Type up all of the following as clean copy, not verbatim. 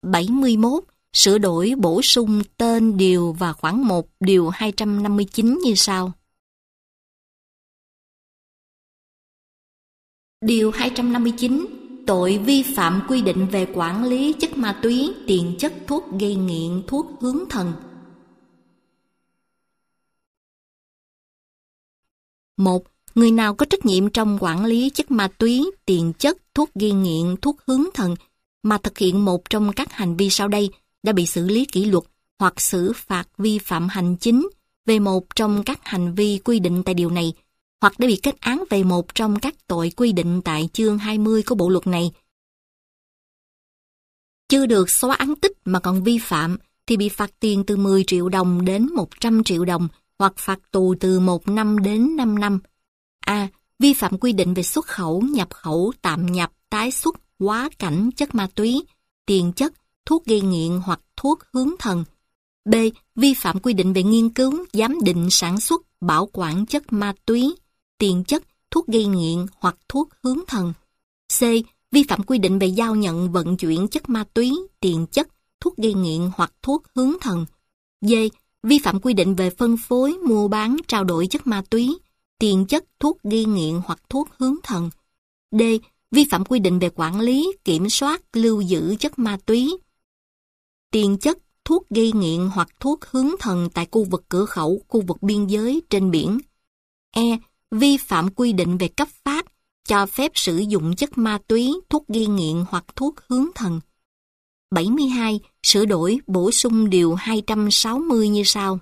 71. Sửa đổi bổ sung tên điều và khoản 1 điều 259 như sau. Điều 259. Tội vi phạm quy định về quản lý chất ma túy, tiền chất, thuốc gây nghiện, thuốc hướng thần. 1. Người nào có trách nhiệm trong quản lý chất ma túy, tiền chất, thuốc gây nghiện, thuốc hướng thần mà thực hiện một trong các hành vi sau đây đã bị xử lý kỷ luật hoặc xử phạt vi phạm hành chính về một trong các hành vi quy định tại điều này, hoặc đã bị kết án về một trong các tội quy định tại chương 20 của bộ luật này. Chưa được xóa án tích mà còn vi phạm thì bị phạt tiền từ 10 triệu đồng đến 100 triệu đồng hoặc phạt tù từ 1 năm đến 5 năm. A. Vi phạm quy định về xuất khẩu, nhập khẩu, tạm nhập, tái xuất, quá cảnh chất ma túy, tiền chất, thuốc gây nghiện hoặc thuốc hướng thần. B. Vi phạm quy định về nghiên cứu, giám định, sản xuất, bảo quản chất ma túy, tiền chất, thuốc gây nghiện hoặc thuốc hướng thần. C. Vi phạm quy định về giao nhận, vận chuyển chất ma túy, tiền chất, thuốc gây nghiện hoặc thuốc hướng thần. D. Vi phạm quy định về phân phối, mua bán, trao đổi chất ma túy, tiền chất, thuốc gây nghiện hoặc thuốc hướng thần. D. Vi phạm quy định về quản lý, kiểm soát, lưu giữ chất ma túy, tiền chất, thuốc gây nghiện hoặc thuốc hướng thần tại khu vực cửa khẩu, khu vực biên giới, trên biển. E. Vi phạm quy định về cấp phát, cho phép sử dụng chất ma túy, thuốc gây nghiện hoặc thuốc hướng thần. 72. Sửa đổi, bổ sung điều 260 như sau.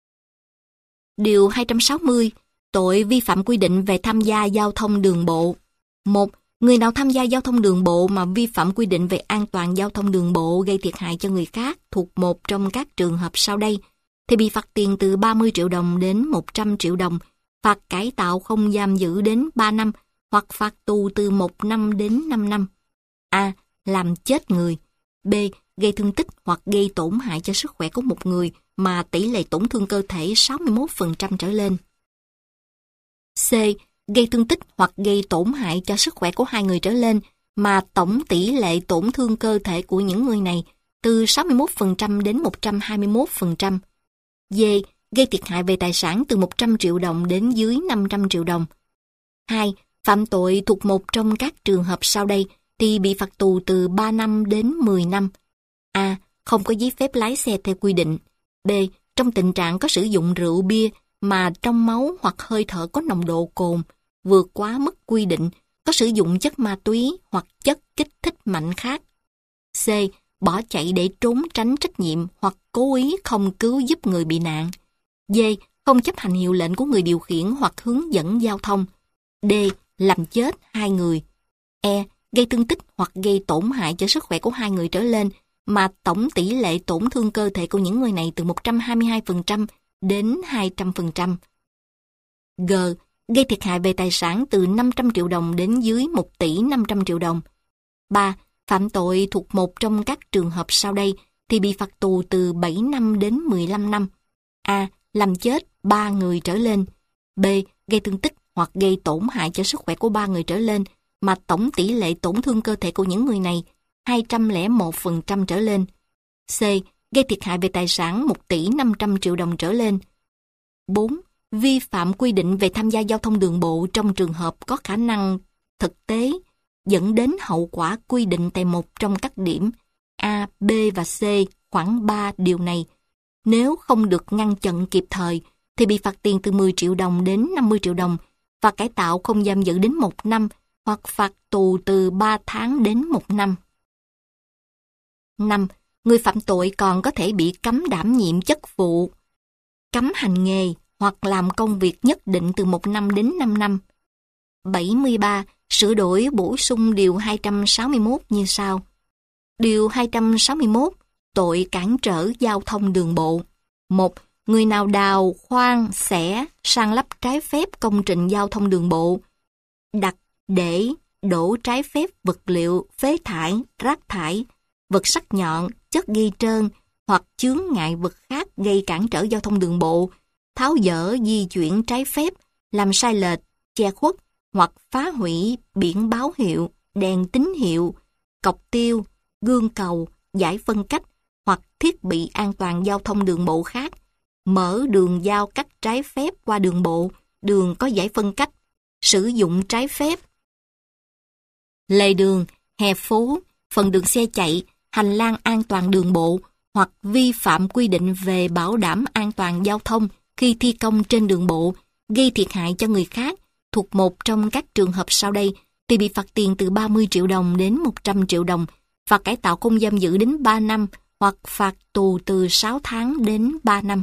Điều 260. Tội vi phạm quy định về tham gia giao thông đường bộ. 1. Người nào tham gia giao thông đường bộ mà vi phạm quy định về an toàn giao thông đường bộ gây thiệt hại cho người khác thuộc một trong các trường hợp sau đây thì bị phạt tiền từ 30 triệu đồng đến 100 triệu đồng, phạt cải tạo không giam giữ đến 3 năm hoặc phạt tù từ 1 năm đến 5 năm. A. Làm chết người. B. Gây thương tích hoặc gây tổn hại cho sức khỏe của một người mà tỷ lệ tổn thương cơ thể 61% trở lên. C. Gây thương tích hoặc gây tổn hại cho sức khỏe của 2 người trở lên mà tổng tỷ lệ tổn thương cơ thể của những người này từ 61% đến 121%. D. Gây thiệt hại về tài sản từ 100 triệu đồng đến dưới 500 triệu đồng. 2. Phạm tội thuộc một trong các trường hợp sau đây thì bị phạt tù từ 3 năm đến 10 năm. A. Không có giấy phép lái xe theo quy định. B. Trong tình trạng có sử dụng rượu bia mà trong máu hoặc hơi thở có nồng độ cồn vượt quá mức quy định, có sử dụng chất ma túy hoặc chất kích thích mạnh khác. C. Bỏ chạy để trốn tránh trách nhiệm hoặc cố ý không cứu giúp người bị nạn. D. Không chấp hành hiệu lệnh của người điều khiển hoặc hướng dẫn giao thông. D. Làm chết 2 người. E. Gây thương tích hoặc gây tổn hại cho sức khỏe của 2 người trở lên mà tổng tỷ lệ tổn thương cơ thể của những người này từ 122% đến 200%. G. Gây thiệt hại về tài sản từ 500 triệu đồng đến dưới 1 tỷ 500 triệu đồng. 3. Phạm tội thuộc một trong các trường hợp sau đây thì bị phạt tù từ 7 năm đến 15 năm. A. Làm chết 3 người trở lên. B. Gây thương tích hoặc gây tổn hại cho sức khỏe của 3 người trở lên mà tổng tỷ lệ tổn thương cơ thể của những người này 201% trở lên. C. Gây thiệt hại về tài sản 1 tỷ 500 triệu đồng trở lên. 4. Vi phạm quy định về tham gia giao thông đường bộ trong trường hợp có khả năng thực tế dẫn đến hậu quả quy định tại một trong các điểm A, B và C khoản 3 điều này. Nếu không được ngăn chặn kịp thời thì bị phạt tiền từ 10 triệu đồng đến 50 triệu đồng và cải tạo không giam giữ đến 1 năm hoặc phạt tù từ 3 tháng đến 1 năm. 5. Người phạm tội còn có thể bị cấm đảm nhiệm chức vụ, cấm hành nghề hoặc làm công việc nhất định từ 1 năm đến 5 năm. 73. Sửa đổi bổ sung điều 261 như sau. Điều 261. Tội cản trở giao thông đường bộ. 1. Người nào đào, khoan, xẻ, san lấp trái phép công trình giao thông đường bộ, đặt, để, đổ trái phép vật liệu, phế thải, rác thải, vật sắc nhọn, chất gây trơn hoặc chướng ngại vật khác gây cản trở giao thông đường bộ, tháo dỡ di chuyển trái phép, làm sai lệch, che khuất hoặc phá hủy biển báo hiệu, đèn tín hiệu, cọc tiêu, gương cầu, giải phân cách hoặc thiết bị an toàn giao thông đường bộ khác, mở đường giao cắt trái phép qua đường bộ, đường có giải phân cách, sử dụng trái phép lề đường, hè phố, phần đường xe chạy, hành lang an toàn đường bộ hoặc vi phạm quy định về bảo đảm an toàn giao thông khi thi công trên đường bộ, gây thiệt hại cho người khác thuộc một trong các trường hợp sau đây thì bị phạt tiền từ 30 triệu đồng đến 100 triệu đồng, phạt cải tạo không giam giữ đến 3 năm hoặc phạt tù từ 6 tháng đến 3 năm.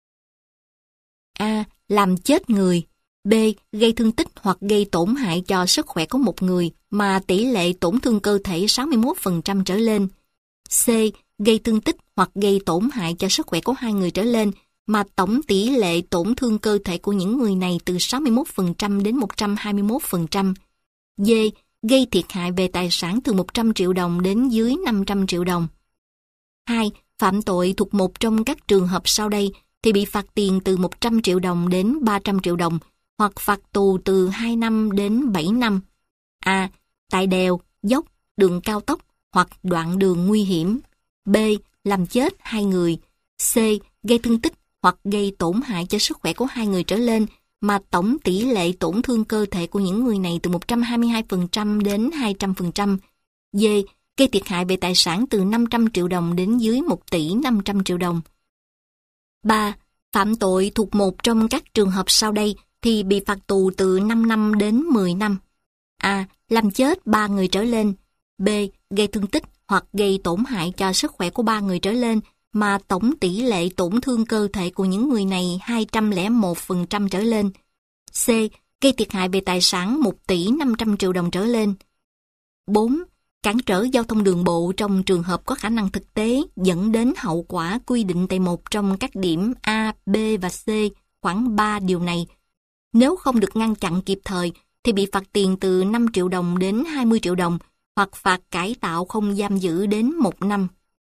A. Làm chết người. B. Gây thương tích hoặc gây tổn hại cho sức khỏe của một người mà tỷ lệ tổn thương cơ thể 61% trở lên. C. Gây thương tích hoặc gây tổn hại cho sức khỏe của 2 người trở lên mà tổng tỷ lệ tổn thương cơ thể của những người này từ 61% đến 121%. D. Gây thiệt hại về tài sản từ 100 triệu đồng đến dưới 500 triệu đồng. 2. Phạm tội thuộc một trong các trường hợp sau đây thì bị phạt tiền từ 100 triệu đồng đến 300 triệu đồng hoặc phạt tù từ 2 năm đến 7 năm. A. Tại đèo, dốc, đường cao tốc hoặc đoạn đường nguy hiểm. B. Làm chết 2 người. C. Gây thương tích hoặc gây tổn hại cho sức khỏe của 2 người trở lên mà tổng tỷ lệ tổn thương cơ thể của những người này từ 122% đến 200%. D. Gây thiệt hại về tài sản từ 500 triệu đồng đến dưới 1 tỷ 500 triệu đồng. 3. Phạm tội thuộc một trong các trường hợp sau đây thì bị phạt tù từ 5 năm đến 10 năm. A. Làm chết 3 người trở lên. B. Gây thương tích hoặc gây tổn hại cho sức khỏe của 3 người trở lên mà tổng tỷ lệ tổn thương cơ thể của những người này 201% trở lên. C. Gây thiệt hại về tài sản 1 tỷ 500 triệu đồng trở lên. 4. Cản trở giao thông đường bộ trong trường hợp có khả năng thực tế dẫn đến hậu quả quy định tại một trong các điểm A, B và C khoảng 3 điều này. Nếu không được ngăn chặn kịp thời thì bị phạt tiền từ 5 triệu đồng đến 20 triệu đồng hoặc phạt cải tạo không giam giữ đến 1 năm.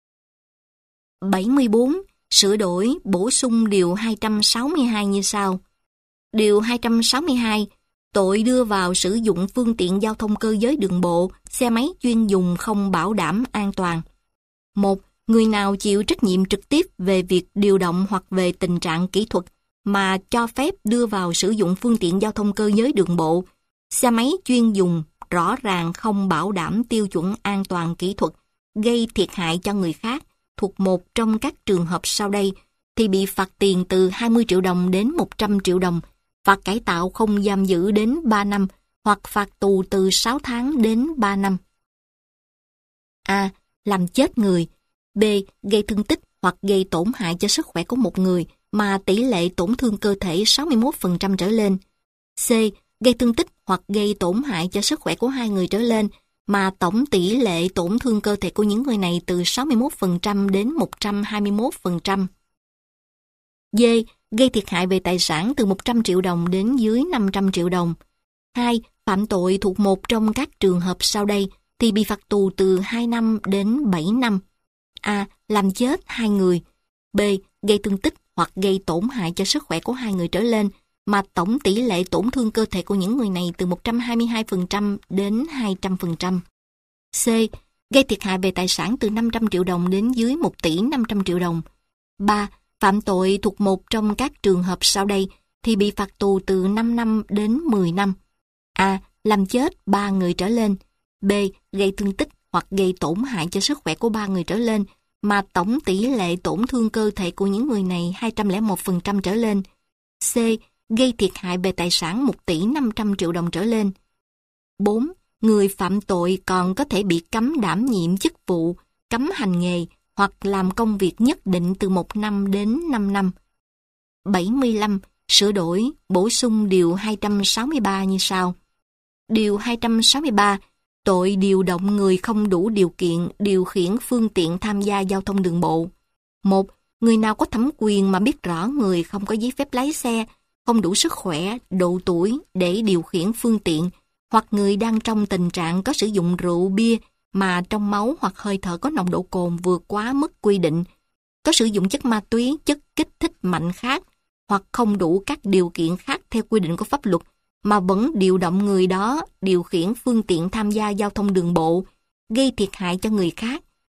74. Sửa đổi, bổ sung điều 262 như sau. Điều 262. Tội đưa vào sử dụng phương tiện giao thông cơ giới đường bộ, xe máy chuyên dùng không bảo đảm an toàn. 1. Người nào chịu trách nhiệm trực tiếp về việc điều động hoặc về tình trạng kỹ thuật mà cho phép đưa vào sử dụng phương tiện giao thông cơ giới đường bộ, xe máy chuyên dùng rõ ràng không bảo đảm tiêu chuẩn an toàn kỹ thuật, gây thiệt hại cho người khác thuộc một trong các trường hợp sau đây thì bị phạt tiền từ 20 triệu đồng đến 100 triệu đồng, phạt cải tạo không giam giữ đến 3 năm hoặc phạt tù từ 6 tháng đến 3 năm. A. Làm chết người. B. Gây thương tích hoặc gây tổn hại cho sức khỏe của một người mà tỷ lệ tổn thương cơ thể 61% trở lên. C. Gây thương tích hoặc gây tổn hại cho sức khỏe của 2 người trở lên mà tổng tỷ lệ tổn thương cơ thể của những người này từ 61% đến 121%. D. Gây thiệt hại về tài sản từ 100 triệu đồng đến dưới 500 triệu đồng. 2. Phạm tội thuộc một trong các trường hợp sau đây thì bị phạt tù từ 2 năm đến 7 năm. A. Làm chết 2 người. B. Gây thương tích hoặc gây tổn hại cho sức khỏe của 2 người trở lên mà tổng tỷ lệ tổn thương cơ thể của những người này từ 122% đến 200%. C. Gây thiệt hại về tài sản từ 500 triệu đồng đến dưới 1 tỷ 500 triệu đồng. 3. Phạm tội thuộc một trong các trường hợp sau đây thì bị phạt tù từ 5 năm đến 10 năm. A. Làm chết 3 người trở lên. B. Gây thương tích hoặc gây tổn hại cho sức khỏe của 3 người trở lên mà tổng tỷ lệ tổn thương cơ thể của những người này 201% trở lên. C. Gây thiệt hại về tài sản 1 tỷ 500 triệu đồng trở lên. 4. Người phạm tội còn có thể bị cấm đảm nhiệm chức vụ, cấm hành nghề hoặc làm công việc nhất định từ 1 năm đến 5 năm. 75. Sửa đổi, bổ sung điều 263 như sau. Điều 263. Tội điều động người không đủ điều kiện điều khiển phương tiện tham gia giao thông đường bộ. 1. Người nào có thẩm quyền mà biết rõ người không có giấy phép lái xe, không đủ sức khỏe, độ tuổi để điều khiển phương tiện, hoặc người đang trong tình trạng có sử dụng rượu bia mà trong máu hoặc hơi thở có nồng độ cồn vượt quá mức quy định, có sử dụng chất ma túy, chất kích thích mạnh khác, hoặc không đủ các điều kiện khác theo quy định của pháp luật, mà vẫn điều động người đó điều khiển phương tiện tham gia giao thông đường bộ, gây thiệt hại cho người khác,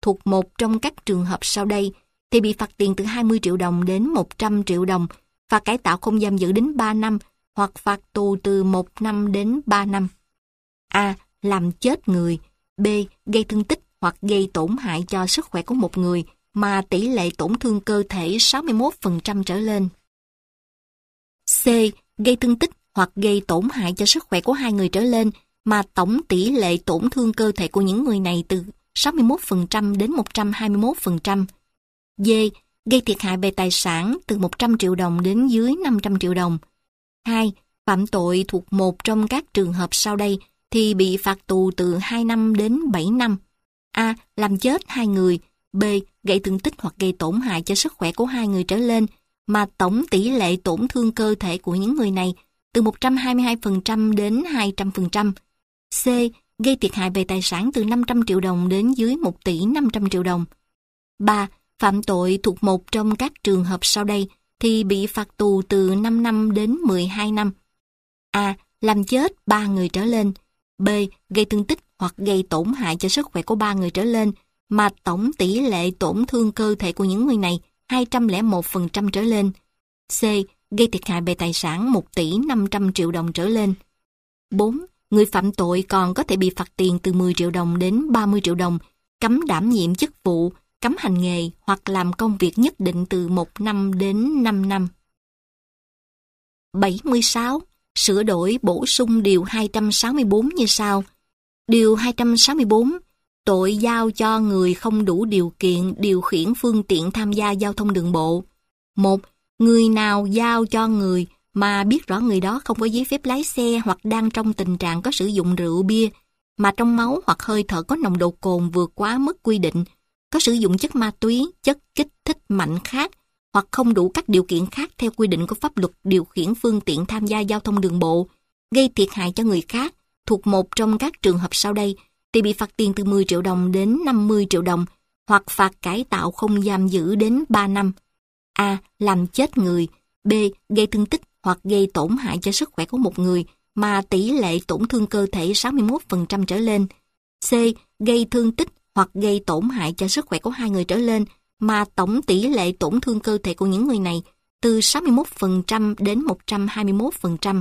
thuộc một trong các trường hợp sau đây thì bị phạt tiền từ 20 triệu đồng đến 100 triệu đồng, phạt cải tạo không giam giữ đến 3 năm hoặc phạt tù từ 1 năm đến 3 năm. A. Làm chết người. B. Gây thương tích hoặc gây tổn hại cho sức khỏe của một người mà tỷ lệ tổn thương cơ thể 61% trở lên. C. Gây thương tích hoặc gây tổn hại cho sức khỏe của 2 người trở lên mà tổng tỷ lệ tổn thương cơ thể của những người này từ 61% đến 121%. D. Gây thiệt hại về tài sản từ 100 triệu đồng đến dưới 500 triệu đồng. 2. Phạm tội thuộc một trong các trường hợp sau đây thì bị phạt tù từ 2 năm đến 7 năm. A. Làm chết 2 người. B. Gây thương tích hoặc gây tổn hại cho sức khỏe của 2 người trở lên mà tổng tỷ lệ tổn thương cơ thể của những người này từ 122% đến 200%. C. Gây thiệt hại về tài sản từ 500 triệu đồng đến dưới 1 tỷ 500 triệu đồng. 3. Phạm tội thuộc một trong các trường hợp sau đây thì bị phạt tù từ 5 năm đến 12 năm. A. Làm chết 3 người trở lên. B. Gây thương tích hoặc gây tổn hại cho sức khỏe của 3 người trở lên mà tổng tỷ lệ tổn thương cơ thể của những người này 201% trở lên. C. Gây thiệt hại về tài sản 1 tỷ 500 triệu đồng trở lên. 4. Người phạm tội còn có thể bị phạt tiền từ 10 triệu đồng đến 30 triệu đồng, cấm đảm nhiệm chức vụ, cấm hành nghề hoặc làm công việc nhất định từ 1 năm đến 5 năm. 76. Sửa đổi bổ sung điều 264 như sau. Điều 264. Tội giao cho người không đủ điều kiện điều khiển phương tiện tham gia giao thông đường bộ. 1. Người nào giao cho người mà biết rõ người đó không có giấy phép lái xe hoặc đang trong tình trạng có sử dụng rượu bia, mà trong máu hoặc hơi thở có nồng độ cồn vượt quá mức quy định, có sử dụng chất ma túy, chất kích thích mạnh khác, hoặc không đủ các điều kiện khác theo quy định của pháp luật điều khiển phương tiện tham gia giao thông đường bộ, gây thiệt hại cho người khác, thuộc một trong các trường hợp sau đây, thì bị phạt tiền từ 10 triệu đồng đến 50 triệu đồng, hoặc phạt cải tạo không giam giữ đến 3 năm. A. Làm chết người. B. Gây thương tích hoặc gây tổn hại cho sức khỏe của một người mà tỷ lệ tổn thương cơ thể 61% trở lên. C. Gây thương tích hoặc gây tổn hại cho sức khỏe của 2 người trở lên mà tổng tỷ lệ tổn thương cơ thể của những người này từ 61% đến 121%.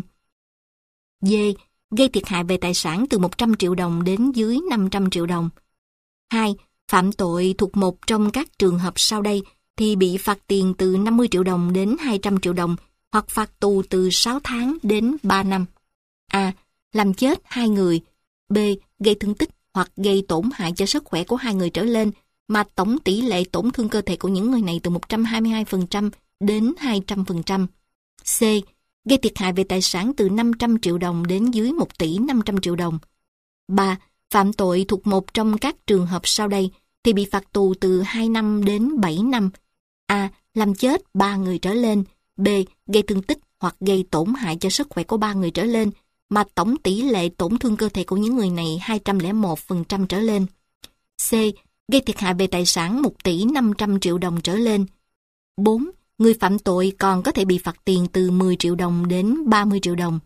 D. Gây thiệt hại về tài sản từ 100 triệu đồng đến dưới 500 triệu đồng. 2. Phạm tội thuộc một trong các trường hợp sau đây thì bị phạt tiền từ 50 triệu đồng đến 200 triệu đồng hoặc phạt tù từ 6 tháng đến 3 năm. A. Làm chết 2 người. B. Gây thương tích hoặc gây tổn hại cho sức khỏe của 2 người trở lên mà tổng tỷ lệ tổn thương cơ thể của những người này từ 122% đến 200%. C. Gây thiệt hại về tài sản từ 500 triệu đồng đến dưới 1 tỷ 500 triệu đồng. 3. Phạm tội thuộc một trong các trường hợp sau đây thì bị phạt tù từ 2 năm đến 7 năm. A. Làm chết 3 người trở lên. B. Gây thương tích hoặc gây tổn hại cho sức khỏe của 3 người trở lên mà tổng tỷ lệ tổn thương cơ thể của những người này 201% trở lên. C. Gây thiệt hại về tài sản 1 tỷ 500 triệu đồng trở lên. 4. Người phạm tội còn có thể bị phạt tiền từ 10 triệu đồng đến 30 triệu đồng.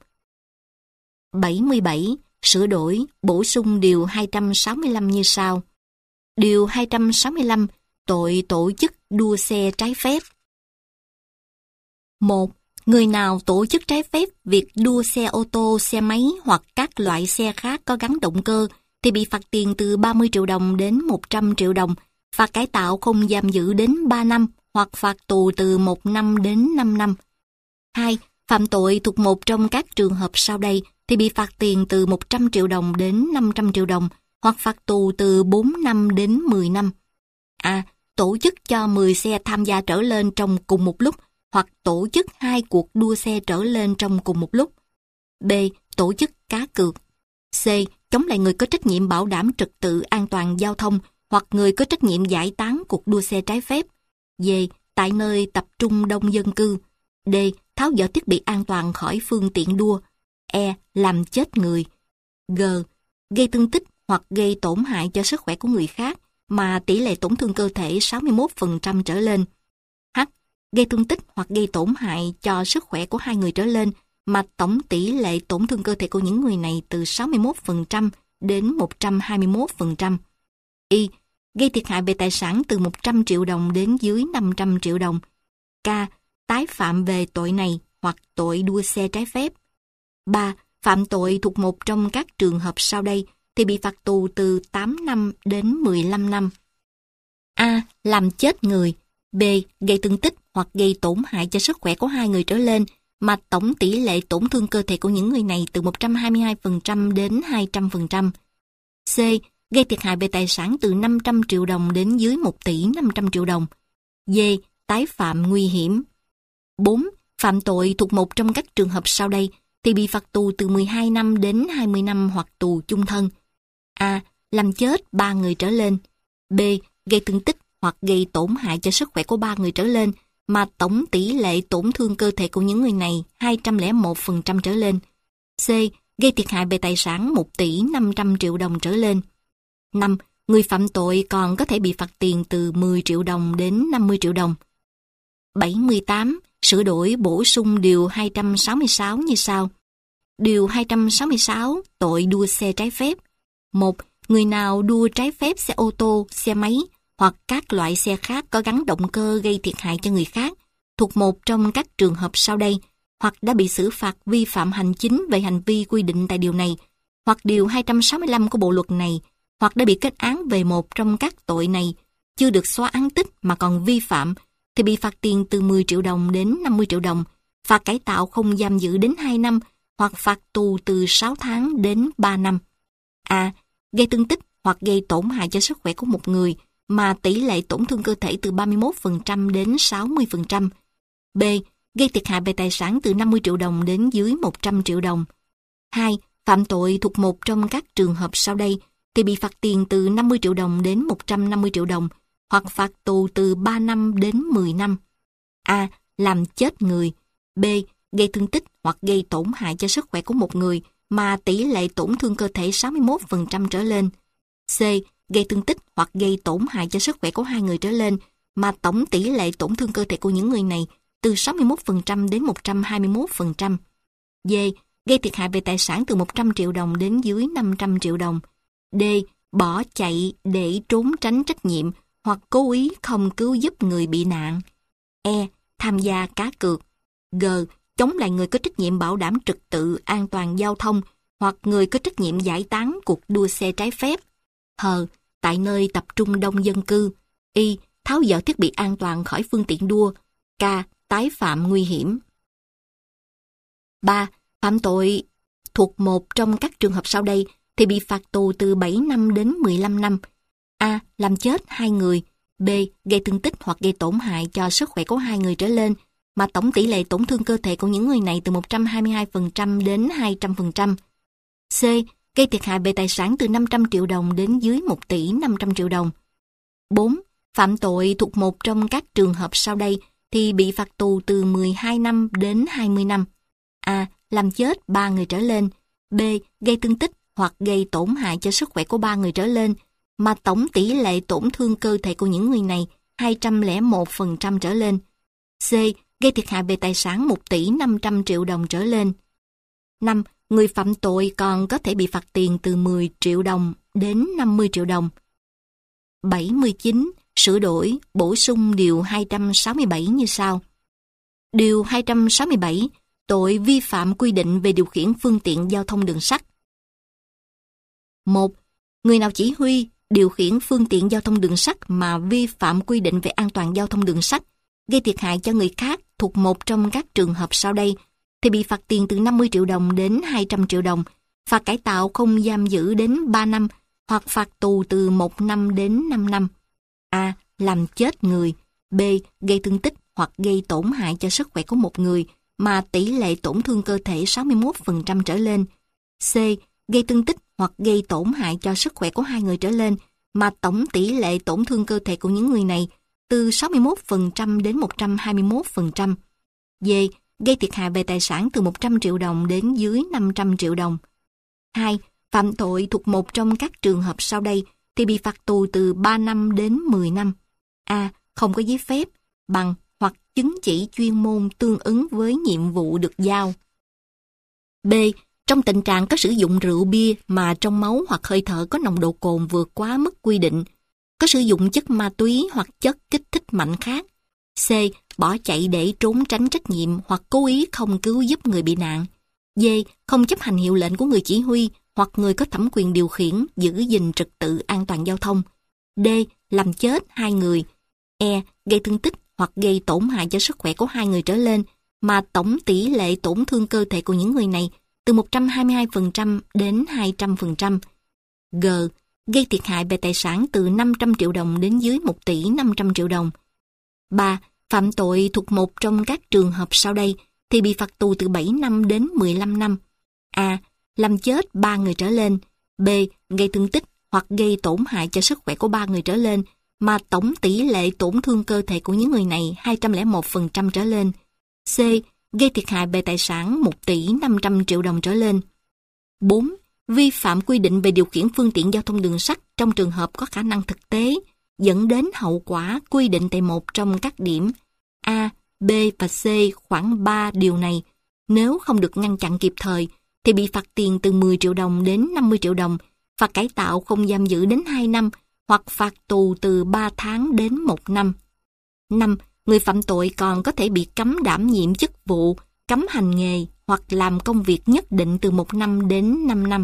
77. Sửa đổi, bổ sung điều 265 như sau. Điều 265. Tội tổ chức đua xe trái phép. 1. Người nào tổ chức trái phép việc đua xe ô tô, xe máy hoặc các loại xe khác có gắn động cơ thì bị phạt tiền từ 30 triệu đồng đến 100 triệu đồng, phạt cải tạo không giam giữ đến 3 năm hoặc phạt tù từ 1 năm đến 5 năm. 2. Phạm tội thuộc một trong các trường hợp sau đây thì bị phạt tiền từ 100 triệu đồng đến 500 triệu đồng hoặc phạt tù từ 4 năm đến 10 năm. A. Tổ chức cho 10 xe tham gia trở lên trong cùng một lúc hoặc tổ chức 2 cuộc đua xe trở lên trong cùng một lúc. B. Tổ chức cá cược. C. Chống lại người có trách nhiệm bảo đảm trật tự an toàn giao thông hoặc người có trách nhiệm giải tán cuộc đua xe trái phép. D. Tại nơi tập trung đông dân cư. D. Tháo dỡ thiết bị an toàn khỏi phương tiện đua. E. Làm chết người. G. Gây thương tích hoặc gây tổn hại cho sức khỏe của người khác mà tỷ lệ tổn thương cơ thể 61% trở lên. H. Gây thương tích hoặc gây tổn hại cho sức khỏe của 2 người trở lên mà tổng tỷ lệ tổn thương cơ thể của những người này từ 61% đến 121%. Y. gây thiệt hại về tài sản từ 100 triệu đồng đến dưới 500 triệu đồng. K. Tái phạm về tội này hoặc tội đua xe trái phép. 3. Phạm tội thuộc một trong các trường hợp sau đây thì bị phạt tù từ 8 năm đến 15 năm. A. Làm chết người. B. Gây thương tích hoặc gây tổn hại cho sức khỏe của 2 người trở lên mà tổng tỷ lệ tổn thương cơ thể của những người này từ 122% đến 200%. C. Gây thiệt hại về tài sản từ 500 triệu đồng đến dưới 1 tỷ 500 triệu đồng. D. Tái phạm nguy hiểm. 4. Phạm tội thuộc một trong các trường hợp sau đây thì bị phạt tù từ 12 năm đến 20 năm hoặc tù chung thân. A. Làm chết 3 người trở lên. B. Gây thương tích hoặc gây tổn hại cho sức khỏe của 3 người trở lên mà tổng tỷ lệ tổn thương cơ thể của những người này 201% trở lên. C. Gây thiệt hại về tài sản 1 tỷ 500 triệu đồng trở lên. 5. Người phạm tội còn có thể bị phạt tiền từ 10 triệu đồng đến 50 triệu đồng. 78. Sửa đổi bổ sung Điều 266 như sau. Điều 266 tội đua xe trái phép. 1. Người nào đua trái phép xe ô tô, xe máy hoặc các loại xe khác có gắn động cơ gây thiệt hại cho người khác thuộc một trong các trường hợp sau đây hoặc đã bị xử phạt vi phạm hành chính về hành vi quy định tại điều này hoặc Điều 265 của bộ luật này hoặc đã bị kết án về một trong các tội này chưa được xóa án tích mà còn vi phạm thì bị phạt tiền từ 10 triệu đồng đến 50 triệu đồng, phạt cải tạo không giam giữ đến 2 năm hoặc phạt tù từ 6 tháng đến 3 năm. A. Gây thương tích hoặc gây tổn hại cho sức khỏe của một người mà tỷ lệ tổn thương cơ thể từ 31% đến 60%. B. Gây thiệt hại về tài sản từ 50 triệu đồng đến dưới 100 triệu đồng. 2. Phạm tội thuộc một trong các trường hợp sau đây thì bị phạt tiền từ 50 triệu đồng đến 150 triệu đồng hoặc phạt tù từ 3 năm đến 10 năm. A. Làm chết người. B. Gây thương tích hoặc gây tổn hại cho sức khỏe của một người mà tỷ lệ tổn thương cơ thể 61% trở lên. C. Gây thương tích hoặc gây tổn hại cho sức khỏe của 2 người trở lên mà tổng tỷ lệ tổn thương cơ thể của những người này từ 61% đến 121%. D. Gây thiệt hại về tài sản từ 100 triệu đồng đến dưới 500 triệu đồng. D. Bỏ chạy để trốn tránh trách nhiệm hoặc cố ý không cứu giúp người bị nạn. E. Tham gia cá cược. G. Chống lại người có trách nhiệm bảo đảm trật tự an toàn giao thông hoặc người có trách nhiệm giải tán cuộc đua xe trái phép. H. Tại nơi tập trung đông dân cư. Y. Tháo dỡ thiết bị an toàn khỏi phương tiện đua. K. Tái phạm nguy hiểm. 3. Phạm tội thuộc một trong các trường hợp sau đây thì bị phạt tù từ 7 năm đến 15 năm. A. Làm chết 2 người. B. Gây thương tích hoặc gây tổn hại cho sức khỏe của 2 người trở lên mà tổng tỷ lệ tổn thương cơ thể của những người này từ 122% đến 200%. C. Gây thiệt hại về tài sản từ 500 triệu đồng đến dưới 1 tỷ 500 triệu đồng. 4. Phạm tội thuộc một trong các trường hợp sau đây thì bị phạt tù từ 12 năm đến 20 năm. A. Làm chết 3 người trở lên. B. Gây thương tích hoặc gây tổn hại cho sức khỏe của 3 người trở lên mà tổng tỷ lệ tổn thương cơ thể của những người này 201% trở lên. C. Gây thiệt hại về tài sản 1 tỷ 500 triệu đồng trở lên. 5. Người phạm tội còn có thể bị phạt tiền từ 10 triệu đồng đến 50 triệu đồng. 79. Sửa đổi, bổ sung Điều 267 như sau. Điều 267. Tội vi phạm quy định về điều khiển phương tiện giao thông đường sắt. 1. Người nào chỉ huy, điều khiển phương tiện giao thông đường sắt mà vi phạm quy định về an toàn giao thông đường sắt, gây thiệt hại cho người khác thuộc một trong các trường hợp sau đây, thì bị phạt tiền từ 50 triệu đồng đến 200 triệu đồng, phạt cải tạo không giam giữ đến 3 năm, hoặc phạt tù từ 1 năm đến 5 năm. A. Làm chết người. B. Gây thương tích hoặc gây tổn hại cho sức khỏe của một người mà tỷ lệ tổn thương cơ thể 61% trở lên. C. Gây thương tích hoặc gây tổn hại cho sức khỏe của 2 người trở lên mà tổng tỷ lệ tổn thương cơ thể của những người này từ 61% đến 121%. D. Gây thiệt hại về tài sản từ 100 triệu đồng đến dưới 500 triệu đồng. 2. Phạm tội thuộc một trong các trường hợp sau đây thì bị phạt tù từ 3 năm đến 10 năm. A. Không có giấy phép, bằng hoặc chứng chỉ chuyên môn tương ứng với nhiệm vụ được giao. B. Trong tình trạng có sử dụng rượu bia mà trong máu hoặc hơi thở có nồng độ cồn vượt quá mức quy định. có sử dụng chất ma túy hoặc chất kích thích mạnh khác. C. Bỏ chạy để trốn tránh trách nhiệm hoặc cố ý không cứu giúp người bị nạn. D. Không chấp hành hiệu lệnh của người chỉ huy hoặc người có thẩm quyền điều khiển giữ gìn trật tự an toàn giao thông. D. Làm chết 2 người. E. Gây thương tích hoặc gây tổn hại cho sức khỏe của 2 người trở lên, mà tổng tỷ lệ tổn thương cơ thể của những người này từ 122% đến 200%. G. Gây thiệt hại về tài sản từ 500 triệu đồng đến dưới 1 tỷ 500 triệu đồng. 3. Phạm tội thuộc một trong các trường hợp sau đây thì bị phạt tù từ 7 năm đến 15 năm. A. Làm chết 3 người trở lên. B. Gây thương tích hoặc gây tổn hại cho sức khỏe của 3 người trở lên, mà tổng tỷ lệ tổn thương cơ thể của những người này 201% trở lên. C. Gây thiệt hại về tài sản 1 tỷ 500 triệu đồng trở lên. 4. Vi phạm quy định về điều khiển phương tiện giao thông đường sắt trong trường hợp có khả năng thực tế, dẫn đến hậu quả quy định tại một trong các điểm A, B và C khoảng 3 điều này. Nếu không được ngăn chặn kịp thời, thì bị phạt tiền từ 10 triệu đồng đến 50 triệu đồng, phạt cải tạo không giam giữ đến 2 năm, hoặc phạt tù từ 3 tháng đến 1 năm. 5. Người phạm tội còn có thể bị cấm đảm nhiệm chức vụ, cấm hành nghề hoặc làm công việc nhất định từ 1 năm đến 5 năm.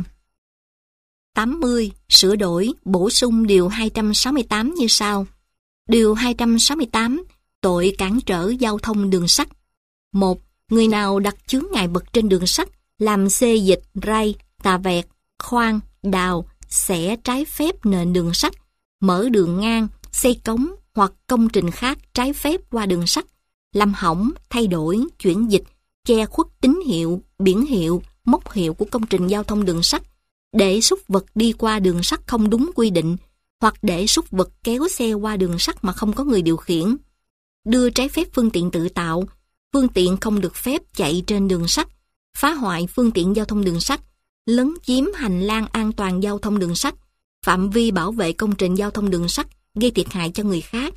80. Sửa đổi, bổ sung điều 268 như sau. Điều 268. Tội cản trở giao thông đường sắt. 1. Người nào đặt chướng ngại vật trên đường sắt, làm xê dịch, ray, tà vẹt, khoan, đào, xẻ trái phép nền đường sắt, mở đường ngang, xây cống hoặc công trình khác trái phép qua đường sắt, làm hỏng, thay đổi, chuyển dịch, che khuất tín hiệu, biển hiệu, mốc hiệu của công trình giao thông đường sắt, để súc vật đi qua đường sắt không đúng quy định, hoặc để súc vật kéo xe qua đường sắt mà không có người điều khiển. Đưa trái phép phương tiện tự tạo, phương tiện không được phép chạy trên đường sắt, phá hoại phương tiện giao thông đường sắt, lấn chiếm hành lang an toàn giao thông đường sắt, phạm vi bảo vệ công trình giao thông đường sắt, gây thiệt hại cho người khác.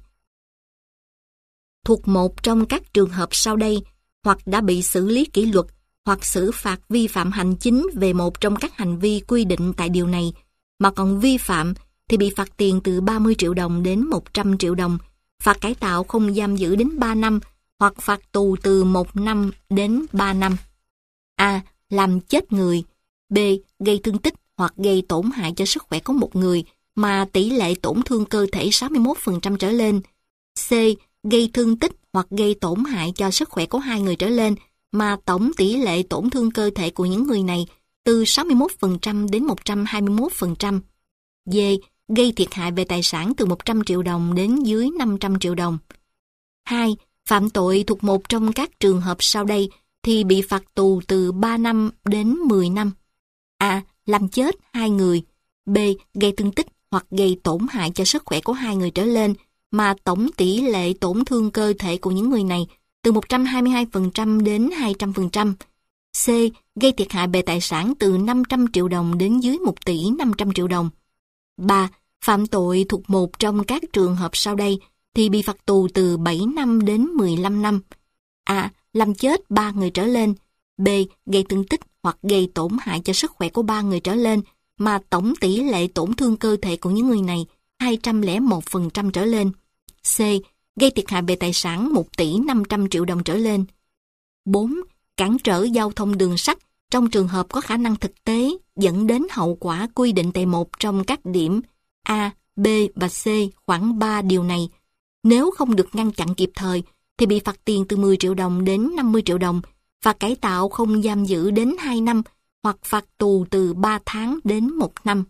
Thuộc một trong các trường hợp sau đây, hoặc đã bị xử lý kỷ luật, hoặc xử phạt vi phạm hành chính về một trong các hành vi quy định tại điều này, mà còn vi phạm thì bị phạt tiền từ 30 triệu đồng đến 100 triệu đồng, phạt cải tạo không giam giữ đến 3 năm, hoặc phạt tù từ 1 năm đến 3 năm. A. Làm chết người. B. Gây thương tích hoặc gây tổn hại cho sức khỏe của một người, mà tỷ lệ tổn thương cơ thể 61% trở lên. C. Gây thương tích hoặc gây tổn hại cho sức khỏe của 2 người trở lên, mà tổng tỷ lệ tổn thương cơ thể của những người này từ 61% đến 121%. D. Gây thiệt hại về tài sản từ 100 triệu đồng đến dưới 500 triệu đồng. 2. Phạm tội thuộc một trong các trường hợp sau đây thì bị phạt tù từ 3 năm đến 10 năm. A. Làm chết 2 người. B. Gây thương tích hoặc gây tổn hại cho sức khỏe của 2 người trở lên, mà tổng tỷ lệ tổn thương cơ thể của những người này từ 122% đến 200%. C. Gây thiệt hại về tài sản từ 500 triệu đồng đến dưới 1 tỷ 500 triệu đồng. 3. Phạm tội thuộc một trong các trường hợp sau đây thì bị phạt tù từ 7 năm đến 15 năm. A. Làm chết 3 người trở lên. B. Gây thương tích hoặc gây tổn hại cho sức khỏe của 3 người trở lên, mà tổng tỷ lệ tổn thương cơ thể của những người này 201% trở lên. C. Gây thiệt hại về tài sản 1 tỷ 500 triệu đồng trở lên. 4. Cản trở giao thông đường sắt trong trường hợp có khả năng thực tế dẫn đến hậu quả quy định tại một trong các điểm A, B và C khoảng 3 điều này. Nếu không được ngăn chặn kịp thời thì bị phạt tiền từ 10 triệu đồng đến 50 triệu đồng, phạt cải tạo không giam giữ đến 2 năm, hoặc phạt tù từ 3 tháng đến 1 năm.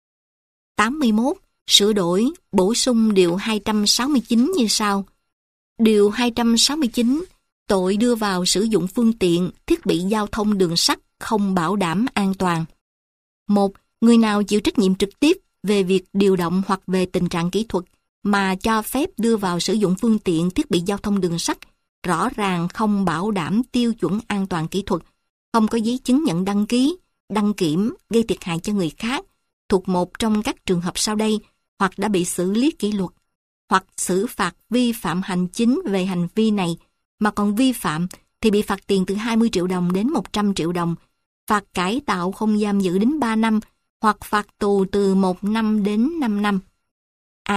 81. Sửa đổi, bổ sung điều 269 như sau. Điều 269. Tội đưa vào sử dụng phương tiện, thiết bị giao thông đường sắt không bảo đảm an toàn. 1. Người nào chịu trách nhiệm trực tiếp về việc điều động hoặc về tình trạng kỹ thuật mà cho phép đưa vào sử dụng phương tiện thiết bị giao thông đường sắt rõ ràng không bảo đảm tiêu chuẩn an toàn kỹ thuật, không có giấy chứng nhận đăng ký, đăng kiểm, gây thiệt hại cho người khác, thuộc một trong các trường hợp sau đây, hoặc đã bị xử lý kỷ luật, hoặc xử phạt vi phạm hành chính về hành vi này, mà còn vi phạm thì bị phạt tiền từ 20 triệu đồng đến 100 triệu đồng, phạt cải tạo không giam giữ đến 3 năm, hoặc phạt tù từ 1 năm đến 5 năm. A.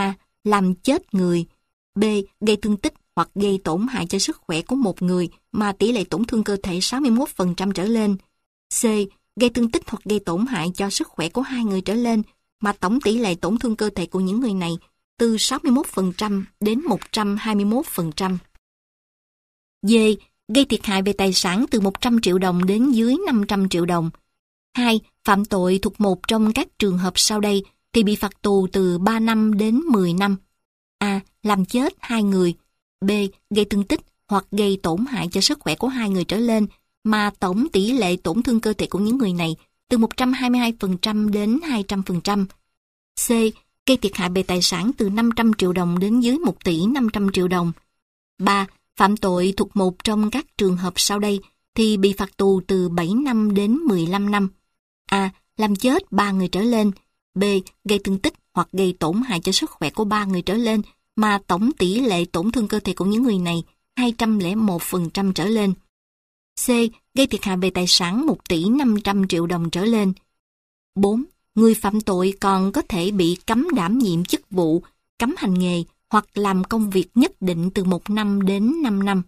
làm chết người. B. Gây thương tích hoặc gây tổn hại cho sức khỏe của một người mà tỷ lệ tổn thương cơ thể 61% trở lên. C. Gây thương tích hoặc gây tổn hại cho sức khỏe của hai người trở lên mà tổng tỷ lệ tổn thương cơ thể của những người này từ 61% đến 121%. D. Gây thiệt hại về tài sản từ 100 triệu đồng đến dưới 500 triệu đồng. 2. Phạm tội thuộc một trong các trường hợp sau đây thì bị phạt tù từ 3 năm đến 10 năm. A. Làm chết hai người. B. Gây thương tích hoặc gây tổn hại cho sức khỏe của hai người trở lên mà tổng tỷ lệ tổn thương cơ thể của những người này từ 122% đến 200%. C. Gây thiệt hại về tài sản từ 500 triệu đồng đến dưới 1 tỷ 500 triệu đồng. 3. Phạm tội thuộc một trong các trường hợp sau đây thì bị phạt tù từ 7 năm đến 15 năm. A. Làm chết 3 người trở lên. B. Gây thương tích hoặc gây tổn hại cho sức khỏe của 3 người trở lên mà tổng tỷ lệ tổn thương cơ thể của những người này 201% trở lên. C. Gây thiệt hại về tài sản 1 tỷ 500 triệu đồng trở lên. 4. Người phạm tội còn có thể bị cấm đảm nhiệm chức vụ, cấm hành nghề hoặc làm công việc nhất định từ 1 năm đến 5 năm.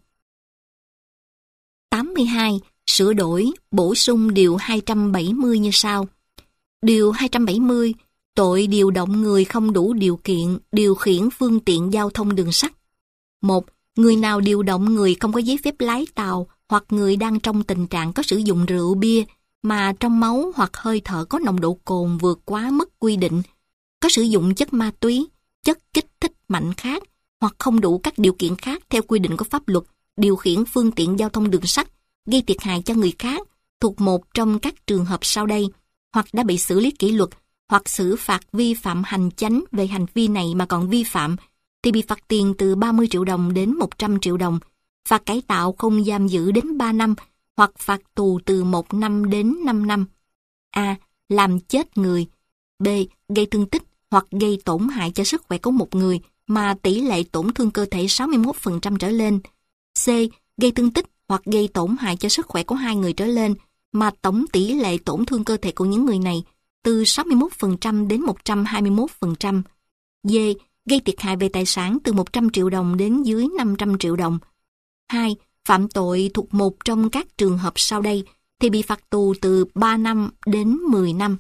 82. Sửa đổi, bổ sung Điều 270 như sau. Điều 270. Tội điều động người không đủ điều kiện điều khiển phương tiện giao thông đường sắt. 1. Người nào điều động người không có giấy phép lái tàu hoặc người đang trong tình trạng có sử dụng rượu bia mà trong máu hoặc hơi thở có nồng độ cồn vượt quá mức quy định, có sử dụng chất ma túy, chất kích thích mạnh khác hoặc không đủ các điều kiện khác theo quy định của pháp luật điều khiển phương tiện giao thông đường sắt gây thiệt hại cho người khác thuộc một trong các trường hợp sau đây hoặc đã bị xử lý kỷ luật hoặc xử phạt vi phạm hành chánh về hành vi này mà còn vi phạm thì bị phạt tiền từ 30 triệu đồng đến 100 triệu đồng, phạt cải tạo không giam giữ đến 3 năm hoặc phạt tù từ 1 năm đến 5 năm. A. Làm chết người. B. Gây thương tích hoặc gây tổn hại cho sức khỏe của một người mà tỷ lệ tổn thương cơ thể 61% trở lên. C. Gây thương tích hoặc gây tổn hại cho sức khỏe của hai người trở lên mà tổng tỷ lệ tổn thương cơ thể của những người này từ 61% đến 121%. D. Gây thiệt hại về tài sản từ 100 triệu đồng đến dưới 500 triệu đồng. 2. Phạm tội thuộc một trong các trường hợp sau đây thì bị phạt tù từ 3 năm đến 10 năm.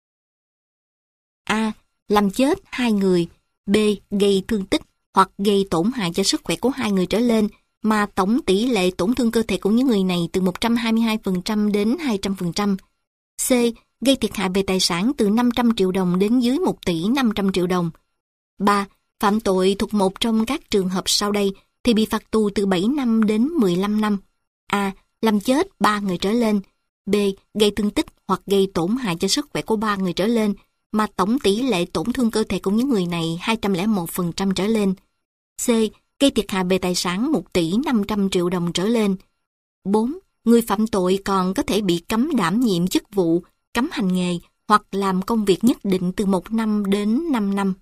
A. Làm chết hai người. B. Gây thương tích hoặc gây tổn hại cho sức khỏe của hai người trở lên mà tổng tỷ lệ tổn thương cơ thể của những người này từ 122% đến 200%. C. Gây thiệt hại về tài sản từ 500 triệu đồng đến dưới 1 tỷ 500 triệu đồng. 3. Phạm tội thuộc một trong các trường hợp sau đây thì bị phạt tù từ 7 năm đến 15 năm. A. Làm chết 3 người trở lên. B. Gây thương tích hoặc gây tổn hại cho sức khỏe của 3 người trở lên mà tổng tỷ lệ tổn thương cơ thể của những người này 201% trở lên. C. Gây thiệt hại về tài sản 1 tỷ 500 triệu đồng trở lên. 4. Người phạm tội còn có thể bị cấm đảm nhiệm chức vụ, cấm hành nghề hoặc làm công việc nhất định từ 1 năm đến 5 năm.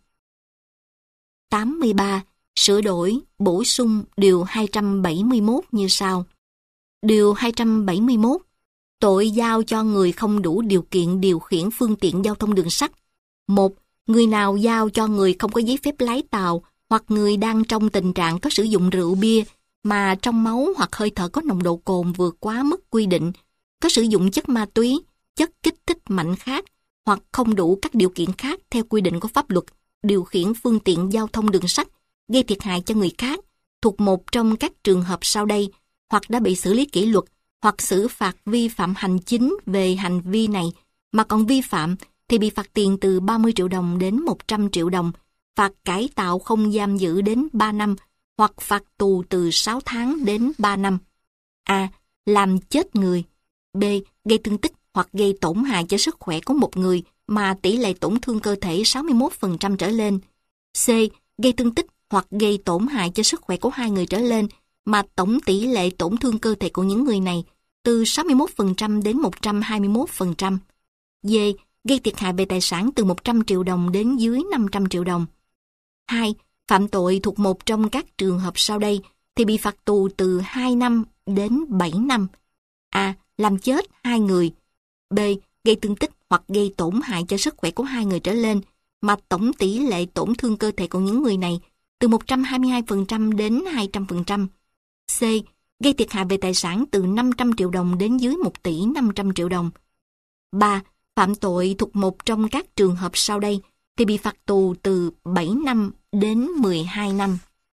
83. Sửa đổi, bổ sung Điều 271 như sau. Điều 271. Tội giao cho người không đủ điều kiện điều khiển phương tiện giao thông đường sắt. 1. Người nào giao cho người không có giấy phép lái tàu hoặc người đang trong tình trạng có sử dụng rượu bia mà trong máu hoặc hơi thở có nồng độ cồn vượt quá mức quy định, có sử dụng chất ma túy, chất kích thích mạnh khác hoặc không đủ các điều kiện khác theo quy định của pháp luật điều khiển phương tiện giao thông đường sắt gây thiệt hại cho người khác thuộc một trong các trường hợp sau đây hoặc đã bị xử lý kỷ luật hoặc xử phạt vi phạm hành chính về hành vi này mà còn vi phạm thì bị phạt tiền từ 30 triệu đồng đến 100 triệu đồng, phạt cải tạo không giam giữ đến 3 năm hoặc phạt tù từ 6 tháng đến 3 năm. A. Làm chết người. B. Gây thương tích hoặc gây tổn hại cho sức khỏe của một người mà tỷ lệ tổn thương cơ thể 61% trở lên. C. Gây thương tích hoặc gây tổn hại cho sức khỏe của hai người trở lên mà tổng tỷ lệ tổn thương cơ thể của những người này từ 61% đến 121%. D. Gây thiệt hại về tài sản từ 100 triệu đồng đến dưới 500 triệu đồng. 2. Phạm tội thuộc một trong các trường hợp sau đây thì bị phạt tù từ 2 năm đến 7 năm. A. Làm chết hai người. B. Gây thương tích hoặc gây tổn hại cho sức khỏe của hai người trở lên mà tổng tỷ lệ tổn thương cơ thể của những người này từ 122% đến 200%. C. Gây thiệt hại về tài sản từ 500 triệu đồng đến dưới 1 tỷ 500 triệu đồng. 3. Phạm tội thuộc một trong các trường hợp sau đây thì bị phạt tù từ 7 năm đến 12 năm.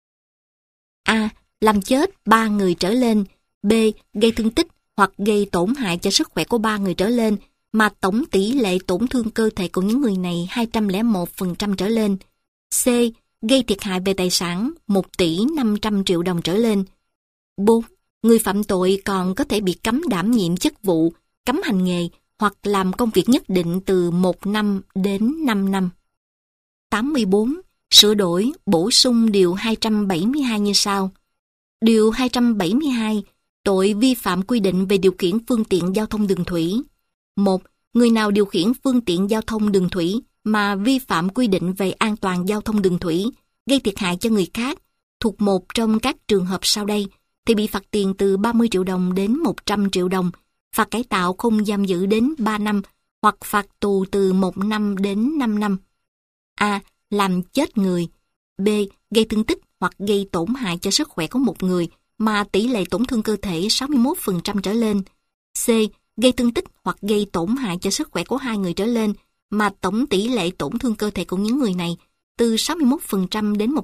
A. Làm chết 3 người trở lên. B. Gây thương tích hoặc gây tổn hại cho sức khỏe của 3 người trở lên mà tổng tỷ lệ tổn thương cơ thể của những người này 201% trở lên. C. Gây thiệt hại về tài sản 1 tỷ 500 triệu đồng trở lên. 4. Người phạm tội còn có thể bị cấm đảm nhiệm chức vụ, cấm hành nghề hoặc làm công việc nhất định từ 1 năm đến 5 năm. 84. Sửa đổi, bổ sung Điều 272 như sau. Điều 272. Tội vi phạm quy định về điều khiển phương tiện giao thông đường thủy. 1. Người nào điều khiển phương tiện giao thông đường thủy mà vi phạm quy định về an toàn giao thông đường thủy, gây thiệt hại cho người khác, thuộc một trong các trường hợp sau đây, thì bị phạt tiền từ 30 triệu đồng đến 100 triệu đồng, phạt cải tạo không giam giữ đến 3 năm, hoặc phạt tù từ 1 năm đến 5 năm. A. Làm chết người. B. Gây thương tích hoặc gây tổn hại cho sức khỏe của một người mà tỷ lệ tổn thương cơ thể 61% trở lên. C. Gây thương tích hoặc gây tổn hại cho sức khỏe của 2 người trở lên mà tổng tỷ lệ tổn thương cơ thể của những người này từ 61% đến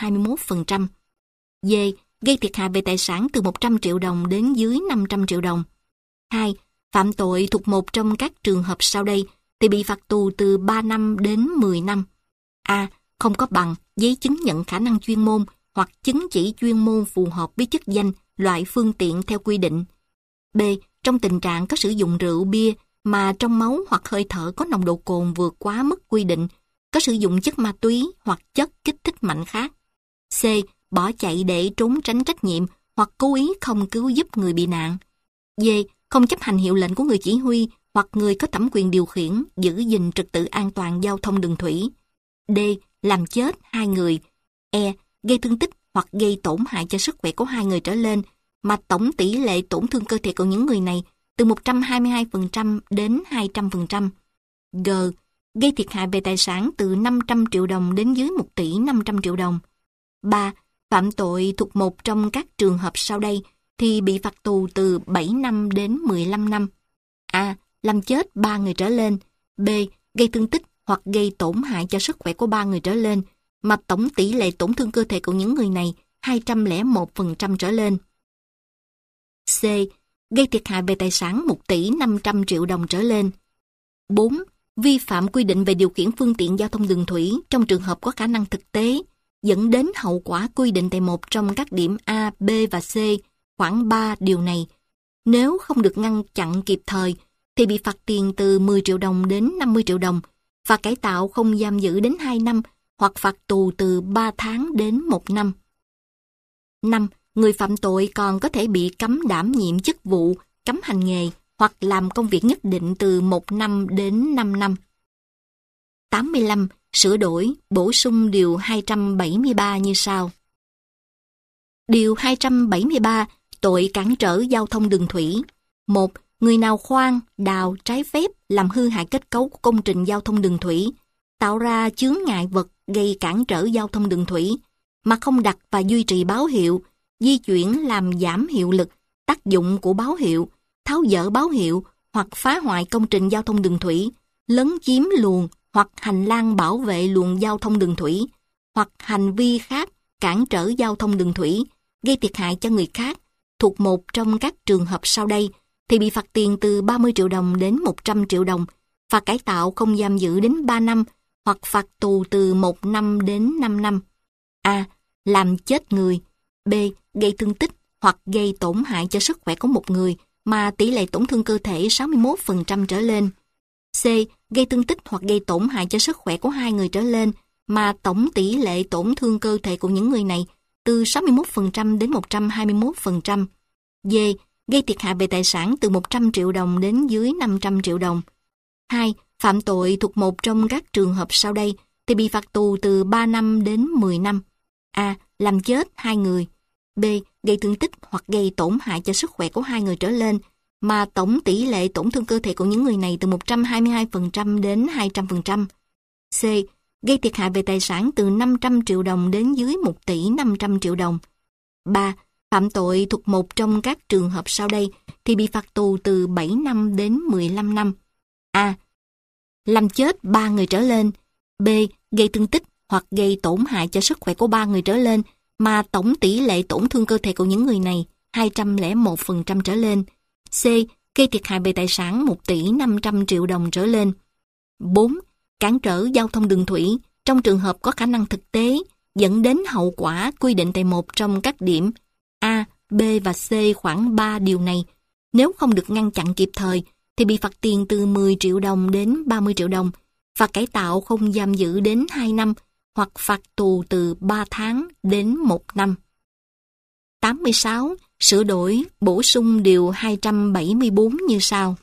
121%. D. Gây thiệt hại về tài sản từ 100 triệu đồng đến dưới 500 triệu đồng. 2. Phạm tội thuộc một trong các trường hợp sau đây thì bị phạt tù từ 3 năm đến 10 năm. A. Không có bằng, giấy chứng nhận khả năng chuyên môn hoặc chứng chỉ chuyên môn phù hợp với chức danh, loại phương tiện theo quy định. B. Trong tình trạng có sử dụng rượu bia mà trong máu hoặc hơi thở có nồng độ cồn vượt quá mức quy định, có sử dụng chất ma túy hoặc chất kích thích mạnh khác. C. Bỏ chạy để trốn tránh trách nhiệm hoặc cố ý không cứu giúp người bị nạn. D. Không chấp hành hiệu lệnh của người chỉ huy hoặc người có thẩm quyền điều khiển, giữ gìn trật tự an toàn giao thông đường thủy. D. Làm chết 2 người. E. Gây thương tích hoặc gây tổn hại cho sức khỏe của 2 người trở lên mà tổng tỷ lệ tổn thương cơ thể của những người này từ 122% đến 200%. G. Gây thiệt hại về tài sản từ 500 triệu đồng đến dưới 1 tỷ 500 triệu đồng. 3. Phạm tội thuộc một trong các trường hợp sau đây thì bị phạt tù từ 7 năm đến 15 năm. A. Làm chết 3 người trở lên. B. Gây thương tích hoặc gây tổn hại cho sức khỏe của 3 người trở lên mà tổng tỷ lệ tổn thương cơ thể của những người này 201% trở lên. C. Gây thiệt hại về tài sản 1 tỷ 500 triệu đồng trở lên. 4. Vi phạm quy định về điều khiển phương tiện giao thông đường thủy trong trường hợp có khả năng thực tế, dẫn đến hậu quả quy định tại một trong các điểm A, B và C, khoảng 3 điều này. Nếu không được ngăn chặn kịp thời, thì bị phạt tiền từ 10 triệu đồng đến 50 triệu đồng, phạt cải tạo không giam giữ đến 2 năm, hoặc phạt tù từ 3 tháng đến 1 năm. 5. Người phạm tội còn có thể bị cấm đảm nhiệm chức vụ, cấm hành nghề, hoặc làm công việc nhất định từ 1 năm đến 5 năm. 85. Sửa đổi, bổ sung Điều 273 như sau. Điều 273. Tội cản trở giao thông đường thủy. 1. Người nào khoan, đào, trái phép, làm hư hại kết cấu của công trình giao thông đường thủy, tạo ra chướng ngại vật gây cản trở giao thông đường thủy, mà không đặt và duy trì báo hiệu, di chuyển làm giảm hiệu lực, tác dụng của báo hiệu, tháo dỡ báo hiệu hoặc phá hoại công trình giao thông đường thủy, lấn chiếm luồng hoặc hành lang bảo vệ luồng giao thông đường thủy, hoặc hành vi khác cản trở giao thông đường thủy, gây thiệt hại cho người khác, thuộc một trong các trường hợp sau đây, thì bị phạt tiền từ 30 triệu đồng đến 100 triệu đồng, phạt cải tạo không giam giữ đến 3 năm, hoặc phạt tù từ 1 năm đến 5 năm. A. Làm chết người. B. Gây thương tích hoặc gây tổn hại cho sức khỏe của một người mà tỷ lệ tổn thương cơ thể 61% trở lên. C. Gây thương tích hoặc gây tổn hại cho sức khỏe của 2 người trở lên mà tổng tỷ lệ tổn thương cơ thể của những người này từ 61% đến 121%. D. Gây thiệt hại về tài sản từ 100 triệu đồng đến dưới 500 triệu đồng. 2. Phạm tội thuộc một trong các trường hợp sau đây thì bị phạt tù từ 3 năm đến 10 năm. A. Làm chết 2 người. B. Gây thương tích hoặc gây tổn hại cho sức khỏe của 2 người trở lên mà tổng tỷ lệ tổn thương cơ thể của những người này từ 122% đến 200%. C. gây thiệt hại về tài sản từ 500 triệu đồng đến dưới 1 tỷ 500 triệu đồng. 3. Phạm tội thuộc một trong các trường hợp sau đây thì bị phạt tù từ 7 năm đến 15 năm. A. Làm chết 3 người trở lên. B. Gây thương tích hoặc gây tổn hại cho sức khỏe của 3 người trở lên mà tổng tỷ lệ tổn thương cơ thể của những người này 201% trở lên. C. Gây thiệt hại về tài sản 1 tỷ 500 triệu đồng trở lên. 4. Cản trở giao thông đường thủy trong trường hợp có khả năng thực tế dẫn đến hậu quả quy định tại một trong các điểm A, B và C khoảng 3 điều này. Nếu không được ngăn chặn kịp thời thì bị phạt tiền từ 10 triệu đồng đến 30 triệu đồng, phạt cải tạo không giam giữ đến 2 năm hoặc phạt tù từ 3 tháng đến 1 năm. 86. Sửa đổi, bổ sung điều 274 như sau.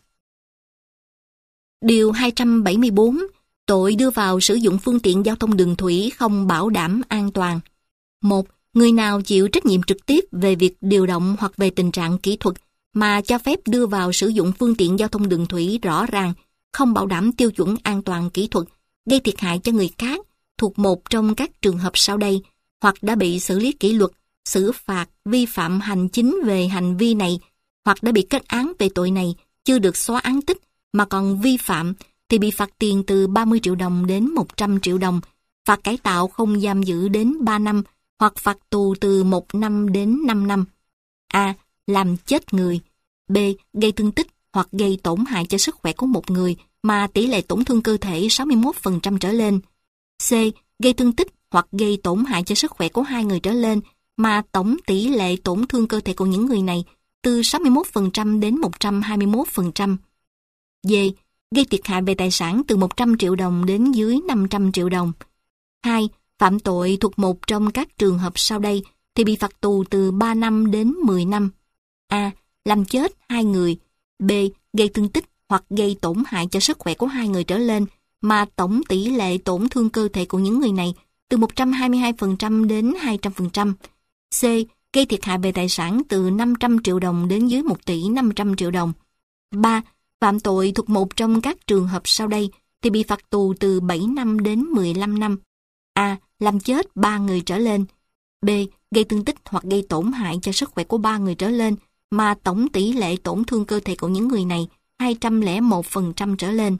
Điều 274. Tội đưa vào sử dụng phương tiện giao thông đường thủy không bảo đảm an toàn. 1. Người nào chịu trách nhiệm trực tiếp về việc điều động hoặc về tình trạng kỹ thuật mà cho phép đưa vào sử dụng phương tiện giao thông đường thủy rõ ràng, không bảo đảm tiêu chuẩn an toàn kỹ thuật, gây thiệt hại cho người khác thuộc một trong các trường hợp sau đây, hoặc đã bị xử lý kỷ luật, xử phạt, vi phạm hành chính về hành vi này, hoặc đã bị kết án về tội này, chưa được xóa án tích mà còn vi phạm, thì bị phạt tiền từ 30 triệu đồng đến 100 triệu đồng, phạt cải tạo không giam giữ đến 3 năm, hoặc phạt tù từ 1 năm đến 5 năm. A. Làm chết người. B. Gây thương tích hoặc gây tổn hại cho sức khỏe của một người mà tỷ lệ tổn thương cơ thể 61% trở lên. C. Gây thương tích hoặc gây tổn hại cho sức khỏe của 2 người trở lên mà tổng tỷ lệ tổn thương cơ thể của những người này từ 61% đến 121%. D. Gây thiệt hại về tài sản từ 100 triệu đồng đến dưới 500 triệu đồng. 2. Phạm tội thuộc một trong các trường hợp sau đây thì bị phạt tù từ 3 năm đến 10 năm. A. Làm chết 2 người. B. Gây thương tích hoặc gây tổn hại cho sức khỏe của 2 người trở lên mà tổng tỷ lệ tổn thương cơ thể của những người này từ 122% đến 200%. C. Gây thiệt hại về tài sản từ 500 triệu đồng đến dưới 1 tỷ 500 triệu đồng. 3. Phạm tội thuộc một trong các trường hợp sau đây thì bị phạt tù từ 7 năm đến 15 năm. A. Làm chết 3 người trở lên. B. Gây thương tích hoặc gây tổn hại cho sức khỏe của 3 người trở lên mà tổng tỷ lệ tổn thương cơ thể của những người này 201% trở lên.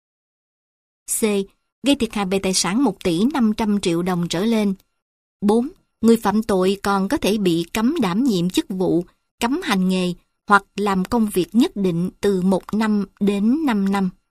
C. Gây thiệt hại về tài sản 1 tỷ 500 triệu đồng trở lên. 4. Người phạm tội còn có thể bị cấm đảm nhiệm chức vụ, cấm hành nghề hoặc làm công việc nhất định từ 1 năm đến 5 năm.